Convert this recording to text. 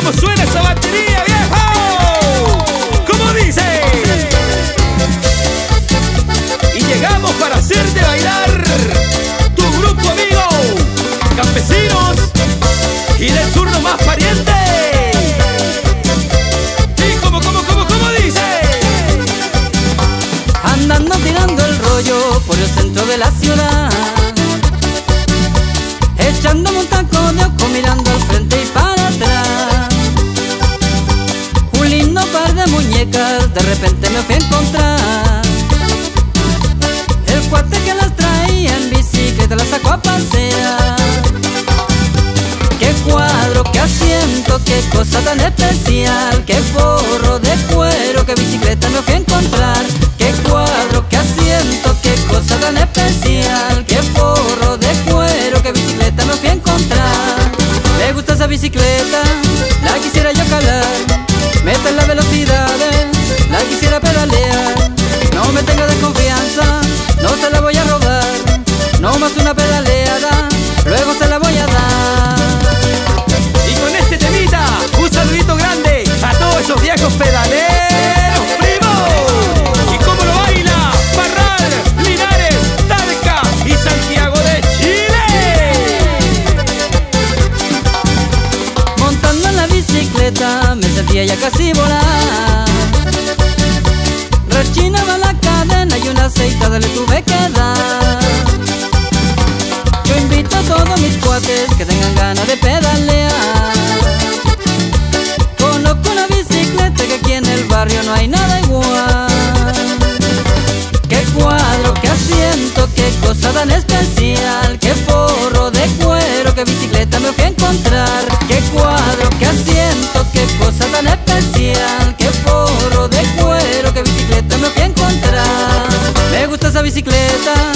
cómo suena esa batería, viejo. ¿Cómo dice? Y llegamos para hacerte bailar tu grupo amigo, Campesinos y del sur no más pariente. Y cómo dice. Andando tirando el rollo por el centro de la ciudad, echándome un taco de ojo, mirando al frente y para atrás. Un lindo par de muñecas de repente me fui a encontrar. El cuate que las traía en bicicleta las sacó a pasear. Qué cuadro, qué asiento, qué cosa tan especial. Qué forro de cuero, qué bicicleta me fui a encontrar. Qué cuadro, qué asiento, qué cosa tan especial. Qué forro de cuero, qué bicicleta me fui a encontrar. Me gusta esa bicicleta, la quisiera yo calar. Mete la velocidad, la quisiera pedalear. No me tenga desconfianza, no se la voy a robar. No más una pedaleada, luego se la voy a dar. Y con este temita, un saludito grande a todos esos viejos pedaleros, primo. Y cómo lo baila Parral, Linares, Talca y Santiago de Chile. Montando en la bicicleta me sentía ya casi volar. Rechinaba la cadena y una aceitada le tuve que dar. Yo invito a todos mis cuates que tengan ganas de pedalear. Conozco una bicicleta que aquí en el barrio no hay nada igual. Qué cuadro, qué asiento, qué cosa tan especial. Qué forro de cuero, qué bicicleta me fui a encontrar. Qué cuadro, qué asiento, qué cosa tan especial. Qué forro de cuero, qué bicicleta me fui a encontrar. Me gusta esa bicicleta,